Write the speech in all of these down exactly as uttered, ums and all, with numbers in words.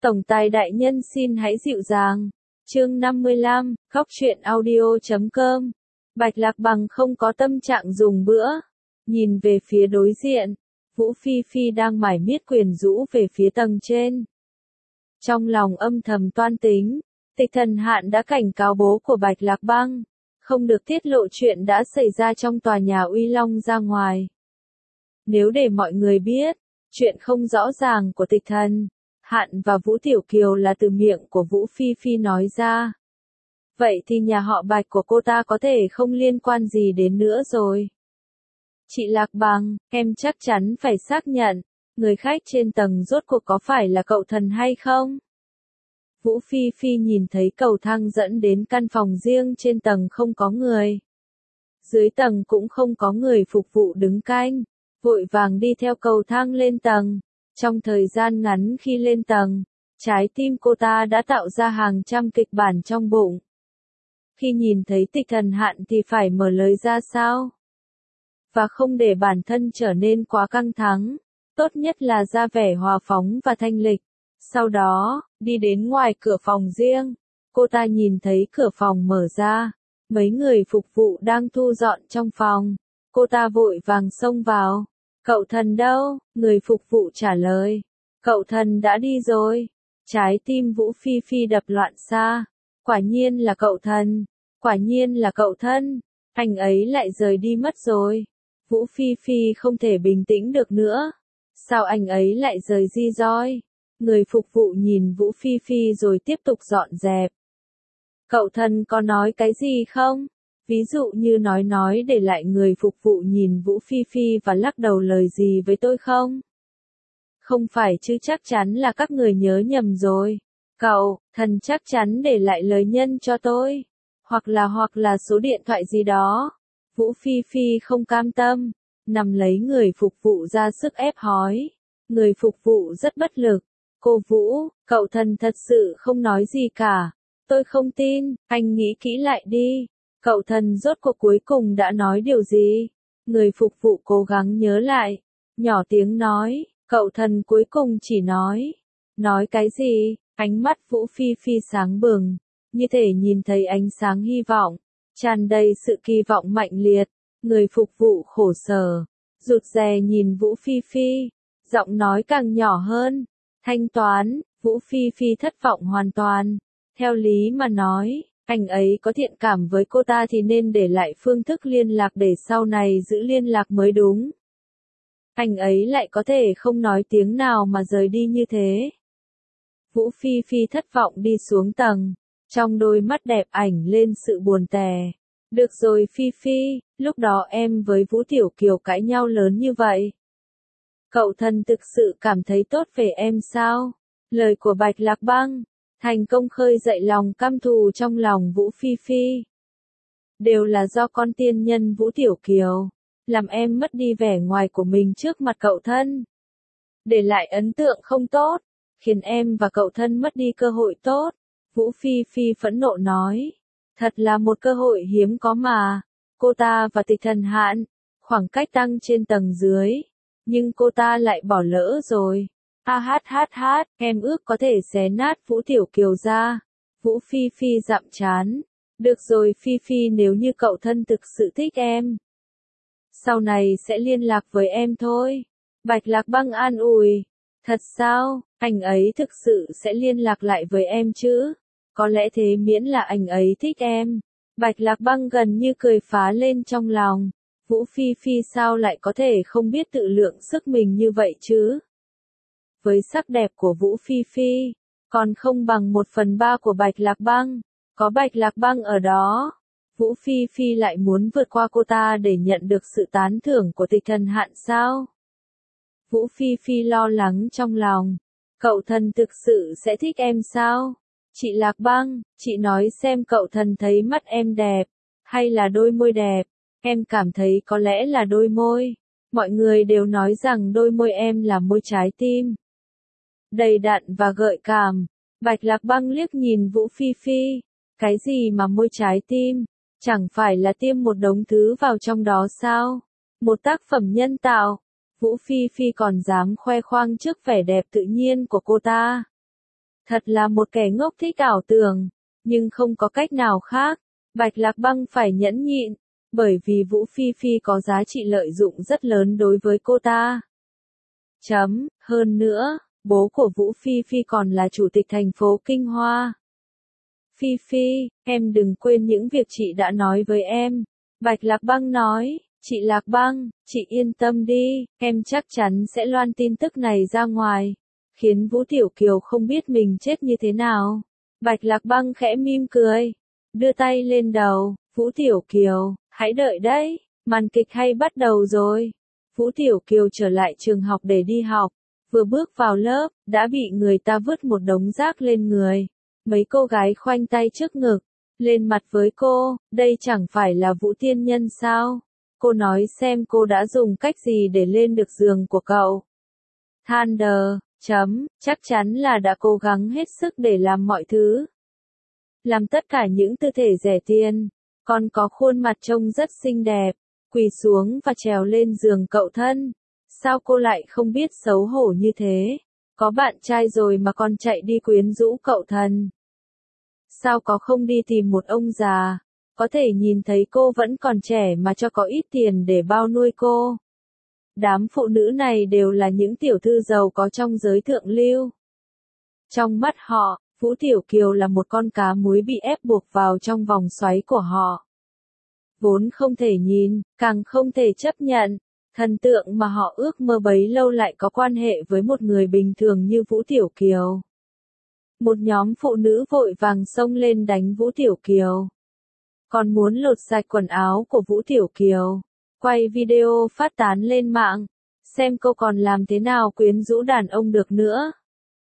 Tổng tài đại nhân xin hãy dịu dàng. Chương năm mươi lăm, khóc chuyện audio chấm com. Bạch Lạc Bằng không có tâm trạng dùng bữa. Nhìn về phía đối diện, Vũ Phi Phi đang mải miết quyển rũ về phía tầng trên. Trong lòng âm thầm toan tính, Tịch Thần Hạn đã cảnh cáo bố của Bạch Lạc Băng, không được tiết lộ chuyện đã xảy ra trong tòa nhà Uy Long ra ngoài. Nếu để mọi người biết, chuyện không rõ ràng của Tịch Thần Hạn và Vũ Tiểu Kiều là từ miệng của Vũ Phi Phi nói ra, vậy thì nhà họ Bạch của cô ta có thể không liên quan gì đến nữa rồi. Chị Lạc Bằng, em chắc chắn phải xác nhận, người khách trên tầng rốt cuộc có phải là cậu Thần hay không? Vũ Phi Phi nhìn thấy cầu thang dẫn đến căn phòng riêng trên tầng không có người. Dưới tầng cũng không có người phục vụ đứng canh, vội vàng đi theo cầu thang lên tầng. Trong thời gian ngắn khi lên tầng, trái tim cô ta đã tạo ra hàng trăm kịch bản trong bụng. Khi nhìn thấy Tịch Thần Hạn thì phải mở lời ra sao? Và không để bản thân trở nên quá căng thẳng, tốt nhất là ra vẻ hòa phóng và thanh lịch. Sau đó, đi đến ngoài cửa phòng riêng, cô ta nhìn thấy cửa phòng mở ra, mấy người phục vụ đang thu dọn trong phòng, cô ta vội vàng xông vào. Cậu Thần đâu? Người phục vụ trả lời. Cậu Thần đã đi rồi. Trái tim Vũ Phi Phi đập loạn xạ. Quả nhiên là cậu Thần. Quả nhiên là cậu Thân. Anh ấy lại rời đi mất rồi. Vũ Phi Phi không thể bình tĩnh được nữa. Sao anh ấy lại rời di roi? Người phục vụ nhìn Vũ Phi Phi rồi tiếp tục dọn dẹp. Cậu Thần có nói cái gì không? Ví dụ như nói nói để lại người phục vụ nhìn Vũ Phi Phi và lắc đầu lời gì với tôi không? Không phải chứ, chắc chắn là các người nhớ nhầm rồi. Cậu Thần chắc chắn để lại lời nhân cho tôi. Hoặc là hoặc là số điện thoại gì đó. Vũ Phi Phi không cam tâm, nằm lấy người phục vụ ra sức ép hỏi. Người phục vụ rất bất lực. Cô Vũ, cậu Thần thật sự không nói gì cả. Tôi không tin, anh nghĩ kỹ lại đi. Cậu Thần rốt cuộc cuối cùng đã nói điều gì? Người phục vụ cố gắng nhớ lại, nhỏ tiếng nói, cậu Thần cuối cùng chỉ nói. Nói cái gì? Ánh mắt Vũ Phi Phi sáng bừng, như thể nhìn thấy ánh sáng hy vọng, tràn đầy sự kỳ vọng mạnh liệt. Người phục vụ khổ sở, rụt rè nhìn Vũ Phi Phi, giọng nói càng nhỏ hơn. Thanh toán. Vũ Phi Phi thất vọng hoàn toàn. Theo lý mà nói, anh ấy có thiện cảm với cô ta thì nên để lại phương thức liên lạc để sau này giữ liên lạc mới đúng. Anh ấy lại có thể không nói tiếng nào mà rời đi như thế. Vũ Phi Phi thất vọng đi xuống tầng, trong đôi mắt đẹp ảnh lên sự buồn tẻ. Được rồi Phi Phi, lúc đó em với Vũ Tiểu Kiều cãi nhau lớn như vậy. Cậu Thần thực sự cảm thấy tốt về em sao? Lời của Bạch Lạc Băng thành công khơi dậy lòng căm thù trong lòng Vũ Phi Phi. Đều là do con tiên nhân Vũ Tiểu Kiều, làm em mất đi vẻ ngoài của mình trước mặt cậu Thân. Để lại ấn tượng không tốt, khiến em và cậu Thân mất đi cơ hội tốt. Vũ Phi Phi phẫn nộ nói. Thật là một cơ hội hiếm có mà. Cô ta và Tịch Thần Hạn, khoảng cách tăng trên tầng dưới. Nhưng cô ta lại bỏ lỡ rồi. Ha hát hát hát, em ước có thể xé nát Vũ Tiểu Kiều ra. Vũ Phi Phi dặm chán. Được rồi Phi Phi, nếu như cậu Thân thực sự thích em, sau này sẽ liên lạc với em thôi. Bạch Lạc Băng an ủi. Thật sao, anh ấy thực sự sẽ liên lạc lại với em chứ? Có lẽ thế, miễn là anh ấy thích em. Bạch Lạc Băng gần như cười phá lên trong lòng. Vũ Phi Phi sao lại có thể không biết tự lượng sức mình như vậy chứ? Với sắc đẹp của Vũ Phi Phi, còn không bằng một phần ba của Bạch Lạc Băng. Có Bạch Lạc Băng ở đó, Vũ Phi Phi lại muốn vượt qua cô ta để nhận được sự tán thưởng của Tịch Thần Hạn sao? Vũ Phi Phi lo lắng trong lòng. Cậu Thần thực sự sẽ thích em sao? Chị Lạc Băng, chị nói xem cậu Thần thấy mắt em đẹp, hay là đôi môi đẹp? Em cảm thấy có lẽ là đôi môi. Mọi người đều nói rằng đôi môi em là môi trái tim, đầy đặn và gợi cảm. Bạch Lạc Băng liếc nhìn Vũ Phi Phi. Cái gì mà môi trái tim? Chẳng phải là tiêm một đống thứ vào trong đó sao? Một tác phẩm nhân tạo. Vũ Phi Phi còn dám khoe khoang trước vẻ đẹp tự nhiên của cô ta. Thật là một kẻ ngốc thích ảo tưởng, nhưng không có cách nào khác. Bạch Lạc Băng phải nhẫn nhịn, bởi vì Vũ Phi Phi có giá trị lợi dụng rất lớn đối với cô ta. Chấm, hơn nữa, bố của Vũ Phi Phi còn là chủ tịch thành phố Kinh Hoa. Phi Phi, em đừng quên những việc chị đã nói với em. Bạch Lạc Băng nói, chị Lạc Băng, chị yên tâm đi, em chắc chắn sẽ loan tin tức này ra ngoài, khiến Vũ Tiểu Kiều không biết mình chết như thế nào. Bạch Lạc Băng khẽ mỉm cười, đưa tay lên đầu, Vũ Tiểu Kiều, hãy đợi đấy, màn kịch hay bắt đầu rồi. Vũ Tiểu Kiều trở lại trường học để đi học, vừa bước vào lớp, đã bị người ta vứt một đống rác lên người. Mấy cô gái khoanh tay trước ngực, lên mặt với cô, đây chẳng phải là Vũ Tiên Nhân sao? Cô nói xem cô đã dùng cách gì để lên được giường của cậu. Thunder, chấm, chắc chắn là đã cố gắng hết sức để làm mọi thứ. Làm tất cả những tư thể rẻ tiền, còn có khuôn mặt trông rất xinh đẹp, quỳ xuống và trèo lên giường cậu thân. Sao cô lại không biết xấu hổ như thế? Có bạn trai rồi mà còn chạy đi quyến rũ cậu thần. Sao có không đi tìm một ông già, có thể nhìn thấy cô vẫn còn trẻ mà cho có ít tiền để bao nuôi cô. Đám phụ nữ này đều là những tiểu thư giàu có trong giới thượng lưu. Trong mắt họ, Vũ Tiểu Kiều là một con cá muối bị ép buộc vào trong vòng xoáy của họ. Vốn không thể nhìn, càng không thể chấp nhận, thần tượng mà họ ước mơ bấy lâu lại có quan hệ với một người bình thường như Vũ Tiểu Kiều. Một nhóm phụ nữ vội vàng xông lên đánh Vũ Tiểu Kiều. Còn muốn lột sạch quần áo của Vũ Tiểu Kiều, quay video phát tán lên mạng, xem cô còn làm thế nào quyến rũ đàn ông được nữa.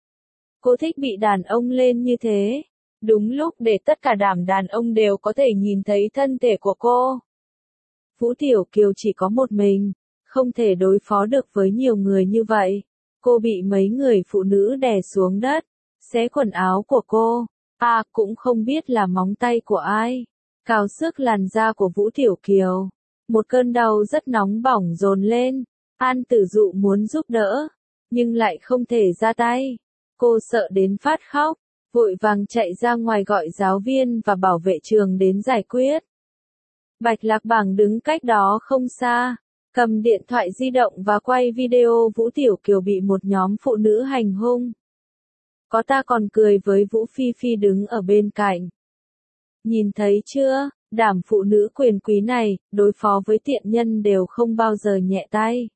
Cô thích bị đàn ông lên như thế, đúng lúc để tất cả đám đàn ông đều có thể nhìn thấy thân thể của cô. Vũ Tiểu Kiều chỉ có một mình, không thể đối phó được với nhiều người như vậy. Cô bị mấy người phụ nữ đè xuống đất, xé quần áo của cô. À, cũng không biết là móng tay của ai. Cào xước làn da của Vũ Tiểu Kiều. Một cơn đau rất nóng bỏng dồn lên. An Tử Dụ muốn giúp đỡ, nhưng lại không thể ra tay. Cô sợ đến phát khóc, vội vàng chạy ra ngoài gọi giáo viên và bảo vệ trường đến giải quyết. Bạch Lạc Bảng đứng cách đó không xa, cầm điện thoại di động và quay video Vũ Tiểu Kiều bị một nhóm phụ nữ hành hung. Có ta còn cười với Vũ Phi Phi đứng ở bên cạnh. Nhìn thấy chưa, đám phụ nữ quyền quý này, đối phó với tiện nhân đều không bao giờ nhẹ tay.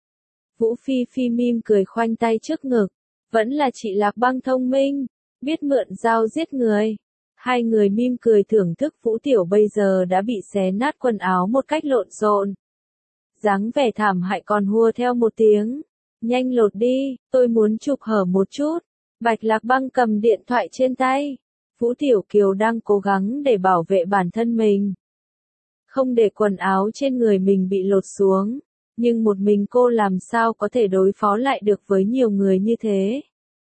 Vũ Phi Phi mỉm cười khoanh tay trước ngực, vẫn là chị Lạc Băng thông minh, biết mượn dao giết người. Hai người mỉm cười thưởng thức Vũ Tiểu bây giờ đã bị xé nát quần áo một cách lộn xộn. Dáng vẻ thảm hại còn hùa theo một tiếng. Nhanh lột đi, tôi muốn chụp hở một chút. Bạch Lạc Băng cầm điện thoại trên tay. Vũ Tiểu Kiều đang cố gắng để bảo vệ bản thân mình. Không để quần áo trên người mình bị lột xuống. Nhưng một mình cô làm sao có thể đối phó lại được với nhiều người như thế.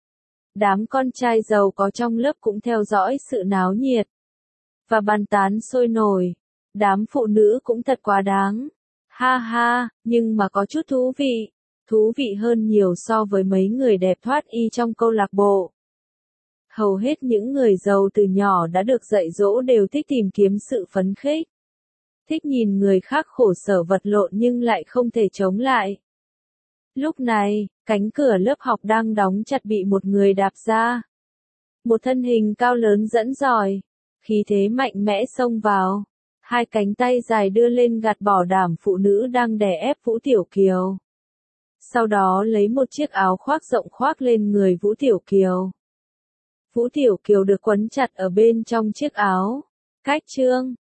Đám con trai giàu có trong lớp cũng theo dõi sự náo nhiệt. Và bàn tán sôi nổi. Đám phụ nữ cũng thật quá đáng. Ha ha, nhưng mà có chút thú vị. Thú vị hơn nhiều so với mấy người đẹp thoát y trong câu lạc bộ. Hầu hết những người giàu từ nhỏ đã được dạy dỗ đều thích tìm kiếm sự phấn khích. Thích nhìn người khác khổ sở vật lộn nhưng lại không thể chống lại. Lúc này, cánh cửa lớp học đang đóng chặt bị một người đạp ra. Một thân hình cao lớn dẫn dòi, khí thế mạnh mẽ xông vào. Hai cánh tay dài đưa lên gạt bỏ đám phụ nữ đang đè ép Vũ Tiểu Kiều. Sau đó lấy một chiếc áo khoác rộng khoác lên người Vũ Tiểu Kiều. Vũ Tiểu Kiều được quấn chặt ở bên trong chiếc áo. Cách chương